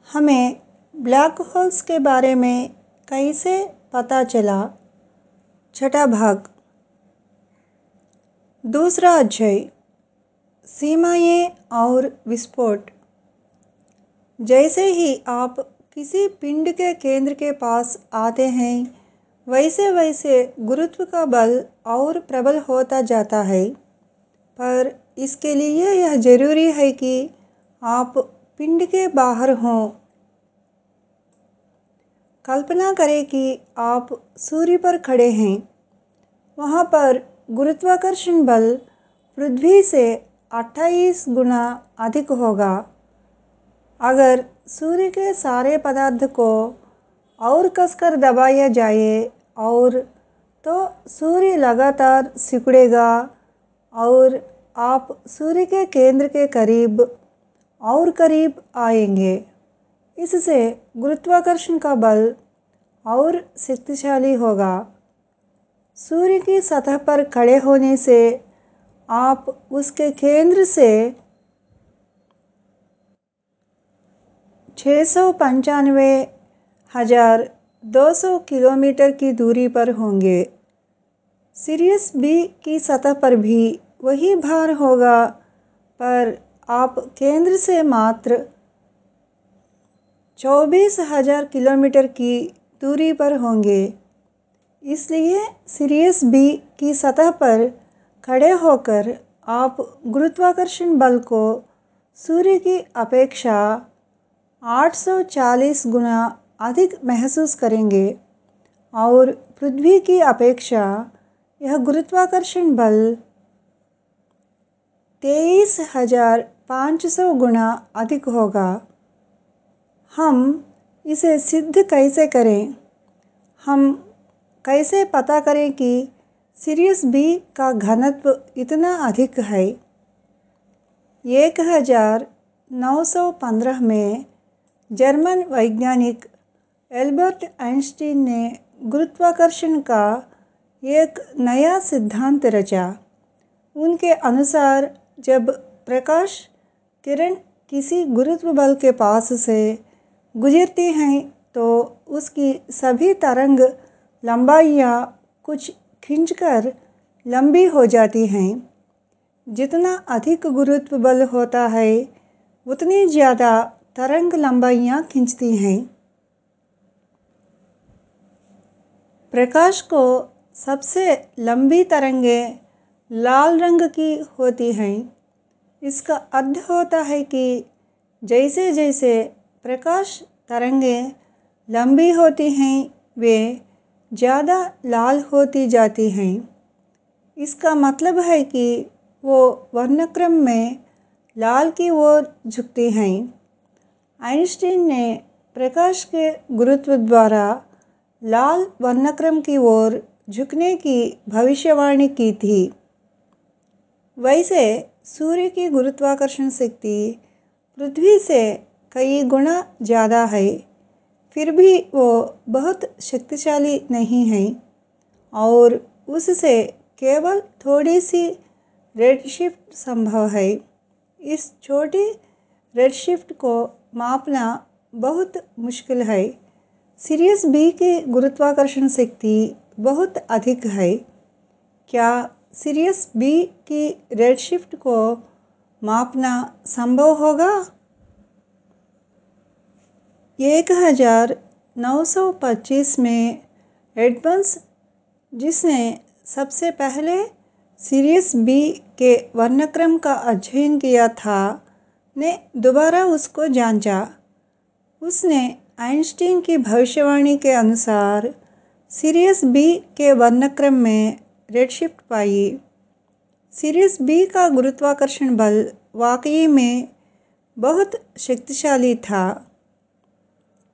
हमें black holes के बारे में कैसे पता चला? छठा भाग, दूसरा अध्याय, सीमाएं और विस्फोट। जैसे ही आप किसी पिंड के केंद्र के पास आते हैं, वैसे वैसे गुरुत्व का बल और प्रबल होता जाता है। पर इसके लिए यह जरूरी है कि आप पिंड के बाहर हों। कल्पना करें कि आप सूर्य पर खड़े हैं। वहाँ पर गुरुत्वाकर्षण बल पृथ्वी से 28 गुना अधिक होगा। अगर सूर्य के सारे पदार्थ को और कसकर दबाया जाए और तो सूर्य लगातार सिकुड़ेगा और आप सूर्य के केंद्र के करीब और करीब आएंगे। इससे गुरुत्वाकर्षण का बल और शक्तिशाली होगा। सूर्य की सतह पर खड़े होने से आप उसके केंद्र से 695,200 किलोमीटर की दूरी पर होंगे। सिरियस बी की सतह पर भी वही भार होगा, पर आप केंद्र से मात्र 24,000 किलोमीटर की दूरी पर होंगे। इसलिए सिरियस बी की सतह पर खड़े होकर आप गुरुत्वाकर्षण बल को सूर्य की अपेक्षा 840 गुना अधिक महसूस करेंगे और पृथ्वी की अपेक्षा यह गुरुत्वाकर्षण बल 23,500 गुना अधिक होगा। हम इसे सिद्ध कैसे करें? हम कैसे पता करें कि सिरियस बी का घनत्व इतना अधिक है? 1915 में जर्मन वैज्ञानिक एल्बर्ट आइंस्टीन ने गुरुत्वाकर्षण का एक नया सिद्धांत रचा। उनके अनुसार जब प्रकाश किरण किसी गुरुत्व बल के पास से गुजरती हैं तो उसकी सभी तरंग लंबाइयाँ कुछ खिंचकर लंबी हो जाती हैं। जितना अधिक गुरुत्व बल होता है, उतनी ज़्यादा तरंग लंबाइयाँ खिंचती हैं। प्रकाश को सबसे लंबी तरंगें लाल रंग की होती हैं। इसका अर्थ होता है कि जैसे जैसे प्रकाश तरंगें लंबी होती हैं, वे ज़्यादा लाल होती जाती हैं। इसका मतलब है कि वो वर्णक्रम में लाल की ओर झुकती हैं। आइंस्टीन ने प्रकाश के गुरुत्व द्वारा लाल वर्णक्रम की ओर झुकने की भविष्यवाणी की थी। वैसे सूर्य की गुरुत्वाकर्षण शक्ति पृथ्वी से कई गुना ज़्यादा है, फिर भी वो बहुत शक्तिशाली नहीं है और उससे केवल थोड़ी सी रेडशिफ्ट संभव है। इस छोटी रेडशिफ्ट को मापना बहुत मुश्किल है। सिरियस बी की गुरुत्वाकर्षण शक्ति बहुत अधिक है। क्या सिरियस बी की रेडशिफ्ट को मापना संभव होगा? 1925 में एडम्स, जिसने सबसे पहले सिरियस बी के वर्णक्रम का अध्ययन किया था, ने दोबारा उसको जांचा। उसने आइंस्टीन की भविष्यवाणी के अनुसार सिरियस बी के वर्णक्रम में रेडशिफ्ट पाई। सिरियस बी का गुरुत्वाकर्षण बल वाकई में बहुत शक्तिशाली था।